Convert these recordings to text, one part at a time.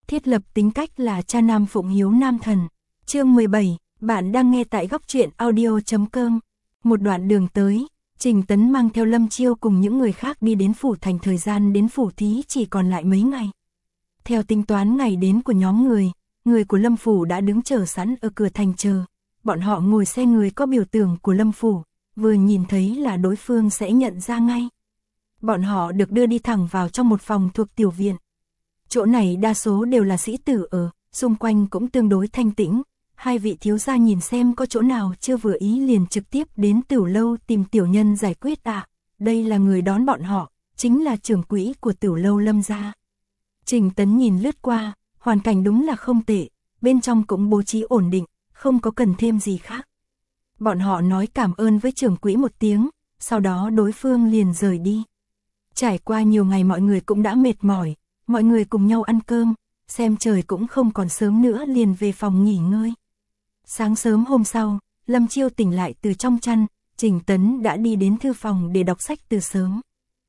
thiết lập tính cách là cha nam phụng hiếu nam thần. Chương 17, bạn đang nghe tại góc truyện audio.com. Một đoạn đường tới, Trình Tấn mang theo Lâm Chiêu cùng những người khác đi đến phủ thành, thời gian đến phủ thí chỉ còn lại mấy ngày. Theo tính toán ngày đến của nhóm người của Lâm phủ đã đứng chờ sẵn ở cửa thành chờ. Bọn họ ngồi xe người có biểu tượng của Lâm phủ, vừa nhìn thấy là đối phương sẽ nhận ra ngay. Bọn họ được đưa đi thẳng vào trong một phòng thuộc tiểu viện. Chỗ này đa số đều là sĩ tử ở, xung quanh cũng tương đối thanh tĩnh. Hai vị thiếu gia nhìn xem có chỗ nào chưa vừa ý liền trực tiếp đến Tửu lâu tìm tiểu nhân giải quyết ạ. Đây là người đón bọn họ, chính là trưởng quỹ của Tửu lâu Lâm gia. Trình Tấn nhìn lướt qua, hoàn cảnh đúng là không tệ, bên trong cũng bố trí ổn định, không có cần thêm gì khác. Bọn họ nói cảm ơn với trưởng quỹ một tiếng, sau đó đối phương liền rời đi. Trải qua nhiều ngày mọi người cũng đã mệt mỏi, mọi người cùng nhau ăn cơm, xem trời cũng không còn sớm nữa liền về phòng nghỉ ngơi. Sáng sớm hôm sau, Lâm Chiêu tỉnh lại từ trong chăn, Trình Tấn đã đi đến thư phòng để đọc sách từ sớm.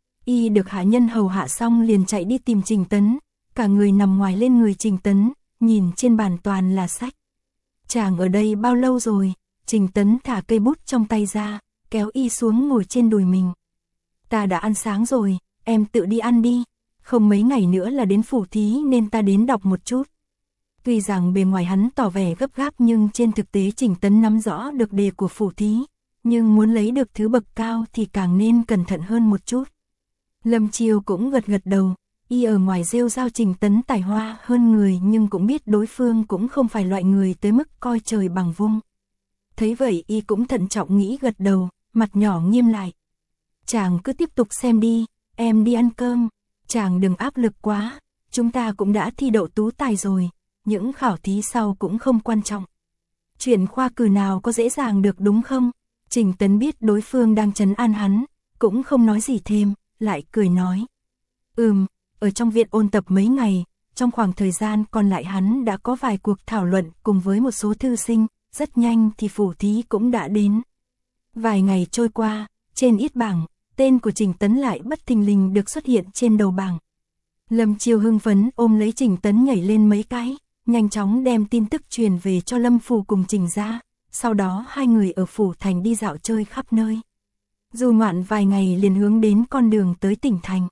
Y được hạ nhân hầu hạ xong liền chạy đi tìm Trình Tấn, cả người nằm ngoài lên người Trình Tấn, nhìn trên bàn toàn là sách. Chàng ở đây bao lâu rồi? Trình Tấn thả cây bút trong tay ra, kéo Y xuống ngồi trên đùi mình. Ta đã ăn sáng rồi, em tự đi ăn đi, không mấy ngày nữa là đến phủ thí nên ta đến đọc một chút. Tuy rằng bề ngoài hắn tỏ vẻ gấp gáp nhưng trên thực tế Trình Tấn nắm rõ được đề của phủ thí, nhưng muốn lấy được thứ bậc cao thì càng nên cẩn thận hơn một chút. Lâm Chiêu cũng gật gật đầu, Y ở ngoài rêu rao Trình Tấn tài hoa hơn người nhưng cũng biết đối phương cũng không phải loại người tới mức coi trời bằng vung. Thấy vậy Y cũng thận trọng nghĩ gật đầu, mặt nhỏ nghiêm lại. Chàng cứ tiếp tục xem đi, em đi ăn cơm, chàng đừng áp lực quá, chúng ta cũng đã thi đậu tú tài rồi, những khảo thí sau cũng không quan trọng. Chuyện khoa cử nào có dễ dàng được đúng không? Trình Tấn biết đối phương đang trấn an hắn, cũng không nói gì thêm, lại cười nói. Ở trong viện ôn tập mấy ngày, trong khoảng thời gian còn lại hắn đã có vài cuộc thảo luận cùng với một số thư sinh, rất nhanh thì phủ thí cũng đã đến. Vài ngày trôi qua, trên yết bảng, tên của Trình Tấn lại bất thình lình được xuất hiện trên đầu bảng. Lâm Chiêu hưng phấn ôm lấy Trình Tấn nhảy lên mấy cái, nhanh chóng đem tin tức truyền về cho Lâm phủ cùng Trình gia, sau đó hai người ở phủ thành đi dạo chơi khắp nơi. Dù ngoạn vài ngày liền hướng đến con đường tới tỉnh thành.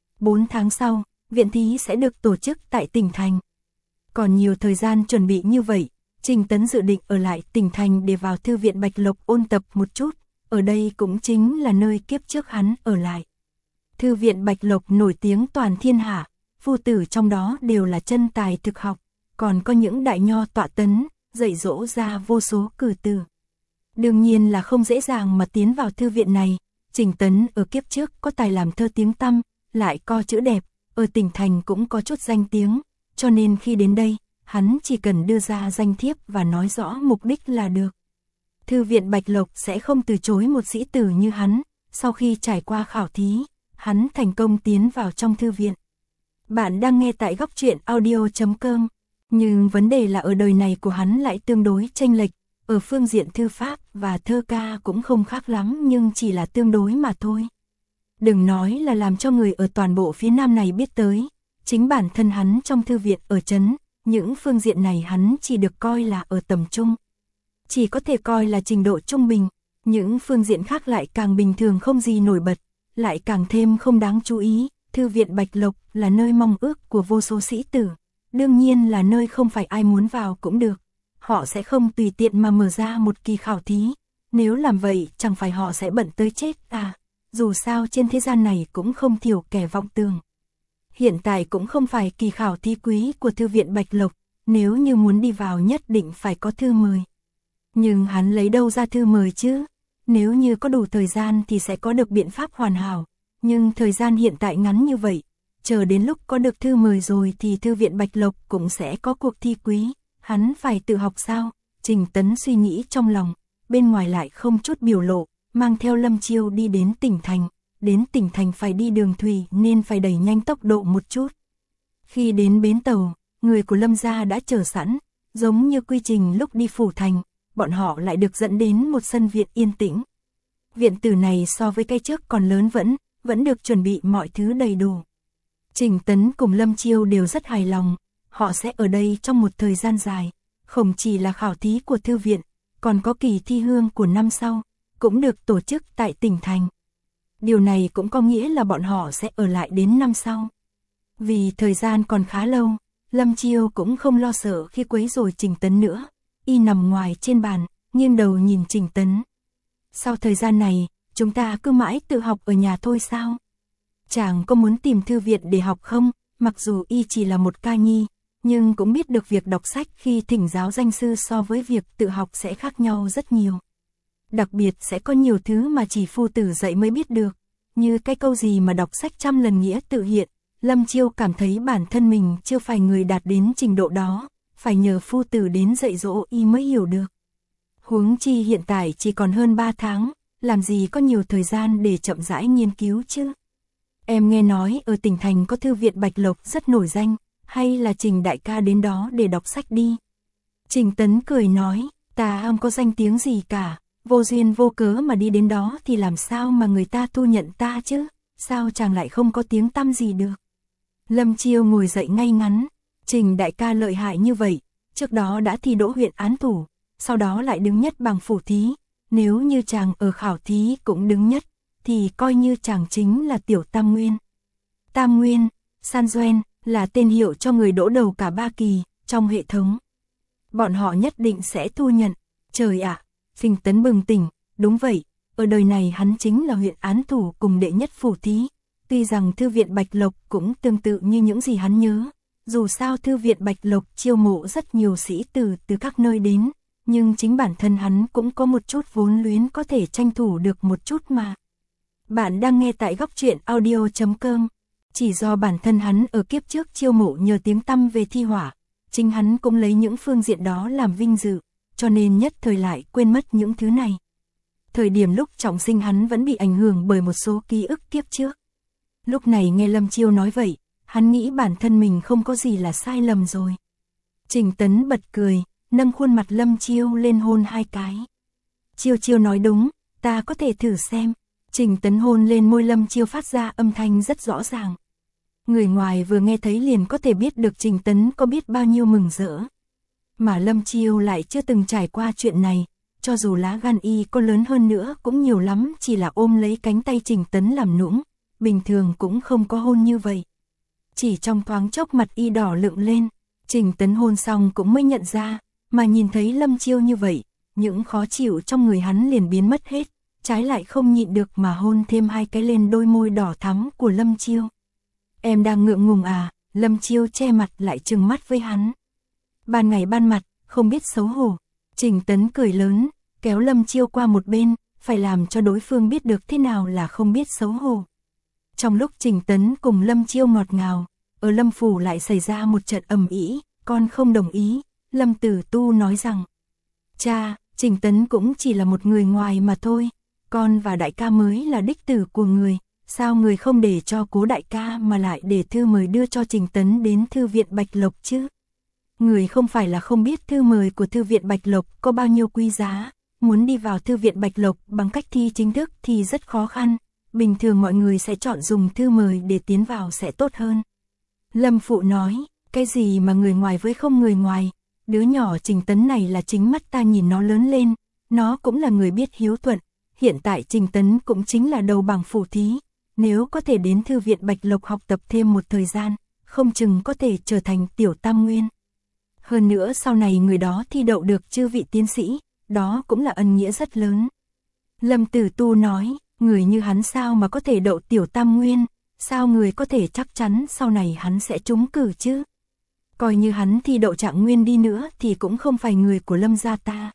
4 tháng sau, viện thí sẽ được tổ chức tại tỉnh thành. Còn nhiều thời gian chuẩn bị như vậy, Trình Tấn dự định ở lại tỉnh thành để vào thư viện Bạch Lộc ôn tập một chút, ở đây cũng chính là nơi kiếp trước hắn ở lại. Thư viện Bạch Lộc nổi tiếng toàn thiên hạ, phu tử trong đó đều là chân tài thực học, còn có những đại nho tọa tấn, dạy dỗ ra vô số cử tử. Đương nhiên là không dễ dàng mà tiến vào thư viện này, Trình Tấn ở kiếp trước có tài làm thơ tiếng tăm, lại có chữ đẹp, ở tỉnh thành cũng có chút danh tiếng, cho nên khi đến đây, hắn chỉ cần đưa ra danh thiếp và nói rõ mục đích là được. Thư viện Bạch Lộc sẽ không từ chối một sĩ tử như hắn, sau khi trải qua khảo thí, hắn thành công tiến vào trong thư viện. Bạn đang nghe tại góc truyện audio.com, nhưng vấn đề là ở đời này của hắn lại tương đối chênh lệch, ở phương diện thư pháp và thơ ca cũng không khác lắm nhưng chỉ là tương đối mà thôi. Đừng nói là làm cho người ở toàn bộ phía Nam này biết tới, chính bản thân hắn trong thư viện ở trấn, những phương diện này hắn chỉ được coi là ở tầm trung. Chỉ có thể coi là trình độ trung bình, những phương diện khác lại càng bình thường không gì nổi bật, lại càng thêm không đáng chú ý. Thư viện Bạch Lộc là nơi mong ước của vô số sĩ tử, đương nhiên là nơi không phải ai muốn vào cũng được. Họ sẽ không tùy tiện mà mở ra một kỳ khảo thí, nếu làm vậy chẳng phải họ sẽ bận tới chết à, dù sao trên thế gian này cũng không thiểu kẻ vọng tưởng. Hiện tại cũng không phải kỳ khảo thí quý của thư viện Bạch Lộc, nếu như muốn đi vào nhất định phải có thư mời. Nhưng hắn lấy đâu ra thư mời chứ? Nếu như có đủ thời gian thì sẽ có được biện pháp hoàn hảo, nhưng thời gian hiện tại ngắn như vậy, chờ đến lúc có được thư mời rồi thì thư viện Bạch Lộc cũng sẽ có cuộc thi quý, hắn phải tự học sao? Trình Tấn suy nghĩ trong lòng, bên ngoài lại không chút biểu lộ, mang theo Lâm Chiêu đi đến tỉnh thành. Đến tỉnh thành phải đi đường thủy nên phải đẩy nhanh tốc độ một chút. Khi đến bến tàu, người của Lâm gia đã chờ sẵn, giống như quy trình lúc đi phủ thành, bọn họ lại được dẫn đến một sân viện yên tĩnh. Viện tử này so với cái trước còn lớn vẫn được chuẩn bị mọi thứ đầy đủ. Trình Tấn cùng Lâm Chiêu đều rất hài lòng, họ sẽ ở đây trong một thời gian dài, không chỉ là khảo thí của thư viện, còn có kỳ thi hương của năm sau, cũng được tổ chức tại tỉnh thành. Điều này cũng có nghĩa là bọn họ sẽ ở lại đến năm sau. Vì thời gian còn khá lâu, Lâm Chiêu cũng không lo sợ khi quấy rầy Trình Tấn nữa, y nằm ngoài trên bàn, nghiêng đầu nhìn Trình Tấn. Sau thời gian này, chúng ta cứ mãi tự học ở nhà thôi sao? Chàng có muốn tìm thư viện để học không? Mặc dù y chỉ là một ca nhi, nhưng cũng biết được việc đọc sách khi thỉnh giáo danh sư so với việc tự học sẽ khác nhau rất nhiều. Đặc biệt sẽ có nhiều thứ mà chỉ phu tử dạy mới biết được, như cái câu gì mà đọc sách trăm lần nghĩa tự hiện. Lâm Chiêu cảm thấy bản thân mình chưa phải người đạt đến trình độ đó, phải nhờ phu tử đến dạy dỗ y mới hiểu được. Huống chi hiện tại chỉ còn hơn 3 tháng, làm gì có nhiều thời gian để chậm rãi nghiên cứu chứ. Em nghe nói ở tỉnh thành có thư viện Bạch Lộc rất nổi danh, hay là Trình đại ca đến đó để đọc sách đi. Trình Tấn cười nói, ta không có danh tiếng gì cả, vô duyên vô cớ mà đi đến đó thì làm sao mà người ta thu nhận ta chứ, sao chàng lại không có tiếng tăm gì được. Lâm Chiêu ngồi dậy ngay ngắn, Trình đại ca lợi hại như vậy, trước đó đã thi đỗ huyện án thủ, sau đó lại đứng nhất bằng phủ thí, nếu như chàng ở khảo thí cũng đứng nhất, thì coi như chàng chính là tiểu Tam Nguyên. Tam Nguyên, San Duyen, là tên hiệu cho người đỗ đầu cả 3 kỳ, trong hệ thống. Bọn họ nhất định sẽ thu nhận, trời ạ, Trình Tấn bừng tỉnh, đúng vậy, ở đời này hắn chính là huyện án thủ cùng đệ nhất phủ thí. Tuy rằng thư viện Bạch Lộc cũng tương tự như những gì hắn nhớ, dù sao thư viện Bạch Lộc chiêu mộ rất nhiều sĩ tử từ các nơi đến, nhưng chính bản thân hắn cũng có một chút vốn liếng có thể tranh thủ được một chút mà. Bạn đang nghe tại góc truyện audio.com. Chỉ do bản thân hắn ở kiếp trước chiêu mộ nhờ tiếng tăm về thi hỏa, chính hắn cũng lấy những phương diện đó làm vinh dự, cho nên nhất thời lại quên mất những thứ này. Thời điểm lúc trọng sinh hắn vẫn bị ảnh hưởng bởi một số ký ức kiếp trước. Lúc này nghe Lâm Chiêu nói vậy, hắn nghĩ bản thân mình không có gì là sai lầm rồi. Trình Tấn bật cười, nâng khuôn mặt Lâm Chiêu lên hôn 2 cái. Chiêu Chiêu nói đúng, ta có thể thử xem. Trình Tấn hôn lên môi Lâm Chiêu phát ra âm thanh rất rõ ràng. Người ngoài vừa nghe thấy liền có thể biết được Trình Tấn có biết bao nhiêu mừng rỡ. Mà Lâm Chiêu lại chưa từng trải qua chuyện này, cho dù lá gan y có lớn hơn nữa cũng nhiều lắm chỉ là ôm lấy cánh tay Trình Tấn làm nũng, bình thường cũng không có hôn như vậy. Chỉ trong thoáng chốc mặt y đỏ lựng lên, Trình Tấn hôn xong cũng mới nhận ra, mà nhìn thấy Lâm Chiêu như vậy, những khó chịu trong người hắn liền biến mất hết, trái lại không nhịn được mà hôn thêm 2 cái lên đôi môi đỏ thắm của Lâm Chiêu. Em đang ngượng ngùng à? Lâm Chiêu che mặt lại trừng mắt với hắn. Ban ngày ban mặt, không biết xấu hổ. Trình Tấn cười lớn, kéo Lâm Chiêu qua một bên, phải làm cho đối phương biết được thế nào là không biết xấu hổ. Trong lúc Trình Tấn cùng Lâm Chiêu ngọt ngào, ở Lâm Phủ lại xảy ra một trận ầm ĩ, con không đồng ý. Lâm Tử Tu nói rằng, cha, Trình Tấn cũng chỉ là một người ngoài mà thôi, con và đại ca mới là đích tử của người, sao người không để cho Cố đại ca mà lại để thư mời đưa cho Trình Tấn đến thư viện Bạch Lộc chứ? Người không phải là không biết thư mời của thư viện Bạch Lộc có bao nhiêu quý giá, muốn đi vào thư viện Bạch Lộc bằng cách thi chính thức thì rất khó khăn, bình thường mọi người sẽ chọn dùng thư mời để tiến vào sẽ tốt hơn. Lâm Phụ nói, cái gì mà người ngoài với không người ngoài, đứa nhỏ Trình Tấn này là chính mắt ta nhìn nó lớn lên, nó cũng là người biết hiếu thuận, hiện tại Trình Tấn cũng chính là đầu bảng phủ thí, nếu có thể đến thư viện Bạch Lộc học tập thêm một thời gian, không chừng có thể trở thành tiểu Tam Nguyên. Hơn nữa sau này người đó thi đậu được chư vị tiến sĩ, đó cũng là ân nghĩa rất lớn. Lâm Tử Tu nói, người như hắn sao mà có thể đậu tiểu Tam Nguyên, sao người có thể chắc chắn sau này hắn sẽ trúng cử chứ? Coi như hắn thi đậu trạng nguyên đi nữa thì cũng không phải người của Lâm gia ta.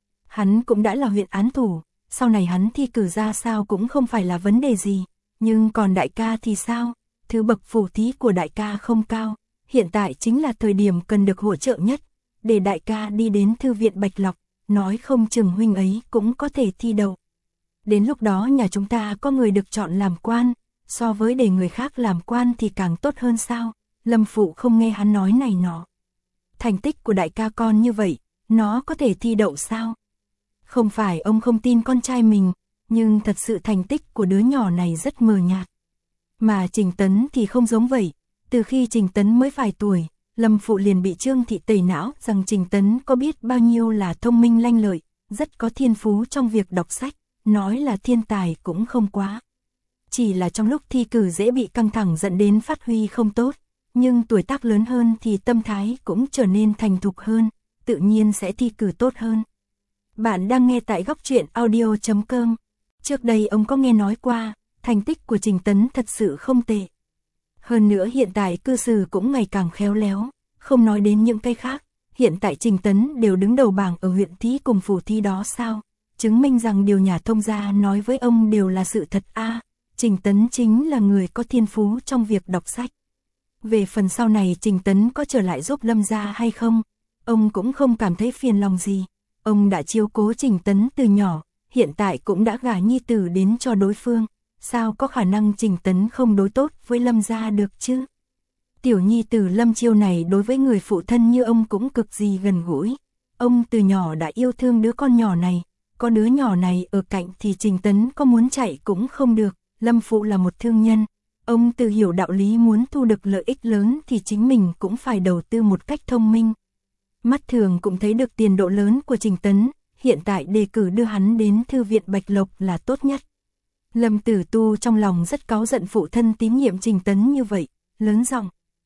Hắn cũng đã là huyện án thủ, sau này hắn thi cử ra sao cũng không phải là vấn đề gì, nhưng còn đại ca thì sao? Thứ bậc phủ thí của đại ca không cao, hiện tại chính là thời điểm cần được hỗ trợ nhất, để đại ca đi đến thư viện Bạch Lộc, nói không chừng huynh ấy cũng có thể thi đậu. Đến lúc đó nhà chúng ta có người được chọn làm quan, so với để người khác làm quan thì càng tốt hơn sao? Lâm Phụ không nghe hắn nói này nọ. Thành tích của đại ca con như vậy, nó có thể thi đậu sao? Không phải ông không tin con trai mình, nhưng thật sự thành tích của đứa nhỏ này rất mờ nhạt. Mà Trình Tấn thì không giống vậy, từ khi Trình Tấn mới vài tuổi, Lâm Phụ liền bị Trương Thị tẩy não rằng Trình Tấn có biết bao nhiêu là thông minh lanh lợi, rất có thiên phú trong việc đọc sách, nói là thiên tài cũng không quá. Chỉ là trong lúc thi cử dễ bị căng thẳng dẫn đến phát huy không tốt, nhưng tuổi tác lớn hơn thì tâm thái cũng trở nên thành thục hơn, tự nhiên sẽ thi cử tốt hơn. Bạn đang nghe tại Góc Truyện Audio.com. Trước đây ông có nghe nói qua, thành tích của Trình Tấn thật sự không tệ. Hơn nữa hiện tại cư xử cũng ngày càng khéo léo, không nói đến những cái khác, hiện tại Trình Tấn đều đứng đầu bảng ở huyện Thí cùng phủ Thí đó sao, chứng minh rằng điều nhà thông gia nói với ông đều là sự thật a. Trình Tấn chính là người có thiên phú trong việc đọc sách. Về phần sau này Trình Tấn có trở lại giúp Lâm gia hay không, ông cũng không cảm thấy phiền lòng gì. Ông đã chiếu cố Trình Tấn từ nhỏ, hiện tại cũng đã gả nhi tử đến cho đối phương, sao có khả năng Trình Tấn không đối tốt với Lâm gia được chứ? Tiểu nhi tử Lâm Chiêu này đối với người phụ thân như ông cũng cực gì gần gũi. Ông từ nhỏ đã yêu thương đứa con nhỏ này, có đứa nhỏ này ở cạnh thì Trình Tấn có muốn chạy cũng không được. Lâm Phụ là một thương nhân, ông tự hiểu đạo lý muốn thu được lợi ích lớn thì chính mình cũng phải đầu tư một cách thông minh. Mắt thường cũng thấy được tiền độ lớn của Trình Tấn, hiện tại đề cử đưa hắn đến Thư viện Bạch Lộc là tốt nhất. Lâm Tử Tu trong lòng rất cáu giận phụ thân tín nhiệm Trình Tấn như vậy, lớn giọng.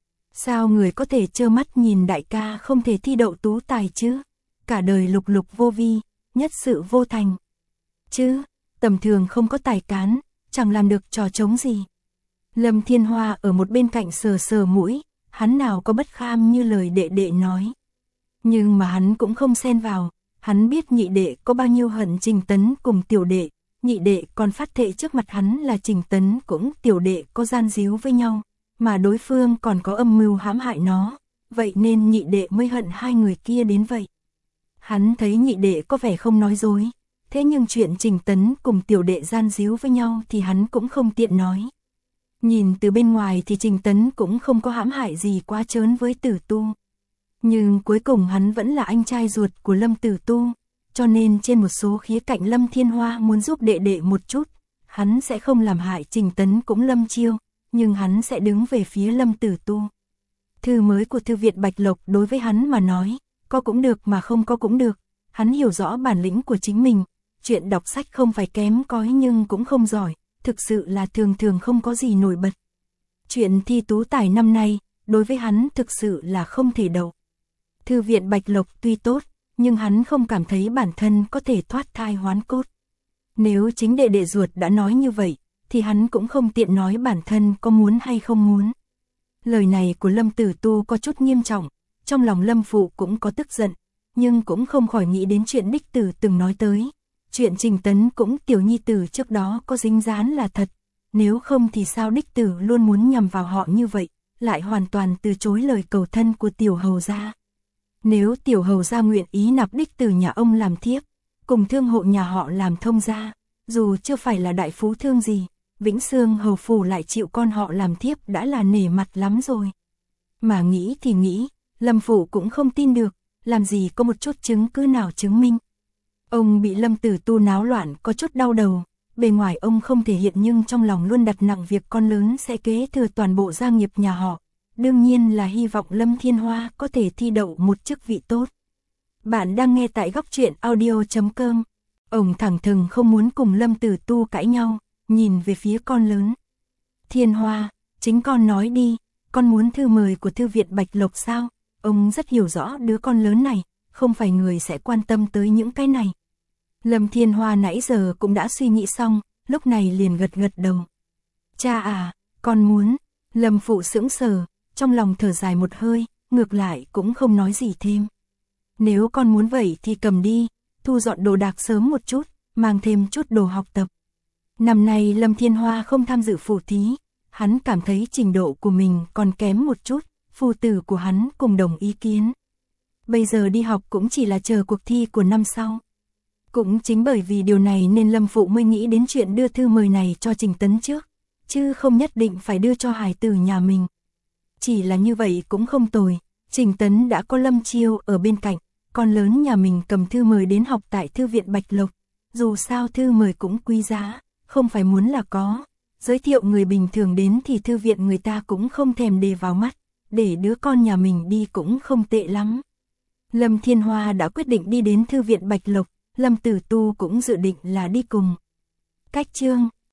Sao người có thể trơ mắt nhìn đại ca không thể thi đậu tú tài chứ? Cả đời lục lục vô vi, nhất sự vô thành. Chứ, tầm thường không có tài cán, chẳng làm được trò trống gì. Lâm Thiên Hoa ở một bên cạnh sờ sờ mũi, hắn nào có bất kham như lời đệ đệ nói. Nhưng mà hắn cũng không xen vào, hắn biết nhị đệ có bao nhiêu hận Trình Tấn cùng tiểu đệ, nhị đệ còn phát thệ trước mặt hắn là Trình Tấn cũng tiểu đệ có gian díu với nhau, mà đối phương còn có âm mưu hãm hại nó, vậy nên nhị đệ mới hận hai người kia đến vậy. Hắn thấy nhị đệ có vẻ không nói dối, thế nhưng chuyện Trình Tấn cùng tiểu đệ gian díu với nhau thì hắn cũng không tiện nói. Nhìn từ bên ngoài thì Trình Tấn cũng không có hãm hại gì quá trớn với Tử Tu. Nhưng cuối cùng hắn vẫn là anh trai ruột của Lâm Tử Tu, cho nên trên một số khía cạnh Lâm Thiên Hoa muốn giúp đệ đệ một chút, hắn sẽ không làm hại Trình Tấn cũng Lâm Chiêu, nhưng hắn sẽ đứng về phía Lâm Tử Tu. Thư mới của Thư viện Bạch Lộc đối với hắn mà nói, có cũng được mà không có cũng được, hắn hiểu rõ bản lĩnh của chính mình, chuyện đọc sách không phải kém cỏi nhưng cũng không giỏi, thực sự là thường thường không có gì nổi bật. Chuyện thi tú tài năm nay, đối với hắn thực sự là không thể đậu. Thư viện Bạch Lộc tuy tốt, nhưng hắn không cảm thấy bản thân có thể thoát thai hoán cốt. Nếu chính đệ đệ ruột đã nói như vậy, thì hắn cũng không tiện nói bản thân có muốn hay không muốn. Lời này của Lâm Tử Tu có chút nghiêm trọng, trong lòng Lâm Phụ cũng có tức giận, nhưng cũng không khỏi nghĩ đến chuyện đích tử từng nói tới. Chuyện Trình Tấn cũng tiểu nhi tử trước đó có dính dáng là thật, nếu không thì sao đích tử luôn muốn nhằm vào họ như vậy, lại hoàn toàn từ chối lời cầu thân của tiểu hầu gia. Nếu tiểu hầu gia nguyện ý nạp đích tử nhà ông làm thiếp, cùng thương hộ nhà họ làm thông gia, dù chưa phải là đại phú thương gì, Vĩnh Xương hầu phủ lại chịu con họ làm thiếp đã là nể mặt lắm rồi. Mà nghĩ thì nghĩ, Lâm Phụ cũng không tin được, làm gì có một chút chứng cứ nào chứng minh. Ông bị Lâm Tử Tu náo loạn có chút đau đầu, bề ngoài ông không thể hiện nhưng trong lòng luôn đặt nặng việc con lớn sẽ kế thừa toàn bộ gia nghiệp nhà họ. Đương nhiên là hy vọng Lâm Thiên Hoa có thể thi đậu một chức vị tốt. Bạn đang nghe tại Góc Truyện Audio.com. Ông thẳng thừng không muốn cùng Lâm Tử Tu cãi nhau, nhìn về phía con lớn. Thiên Hoa, chính con nói đi, con muốn thư mời của Thư viện Bạch Lộc sao? Ông rất hiểu rõ đứa con lớn này, không phải người sẽ quan tâm tới những cái này. Lâm Thiên Hoa nãy giờ cũng đã suy nghĩ xong, lúc này liền gật gật đầu. Cha à, con muốn. Lâm Phụ sững sờ, trong lòng thở dài một hơi, ngược lại cũng không nói gì thêm. Nếu con muốn vậy thì cầm đi, thu dọn đồ đạc sớm một chút, mang thêm chút đồ học tập. Năm nay Lâm Thiên Hoa không tham dự phủ thí, hắn cảm thấy trình độ của mình còn kém một chút, phu tử của hắn cùng đồng ý kiến. Bây giờ đi học cũng chỉ là chờ cuộc thi của năm sau. Cũng chính bởi vì điều này nên Lâm Phụ mới nghĩ đến chuyện đưa thư mời này cho Trình Tấn trước, chứ không nhất định phải đưa cho hài tử nhà mình. Chỉ là như vậy cũng không tồi, Trình Tấn đã có Lâm Chiêu ở bên cạnh, con lớn nhà mình cầm thư mời đến học tại Thư viện Bạch Lộc, dù sao thư mời cũng quý giá, không phải muốn là có, giới thiệu người bình thường đến thì thư viện người ta cũng không thèm đề vào mắt, để đứa con nhà mình đi cũng không tệ lắm. Lâm Thiên Hoa đã quyết định đi đến thư viện Bạch Lộc, Lâm Tử Tu cũng dự định là đi cùng. Cách chương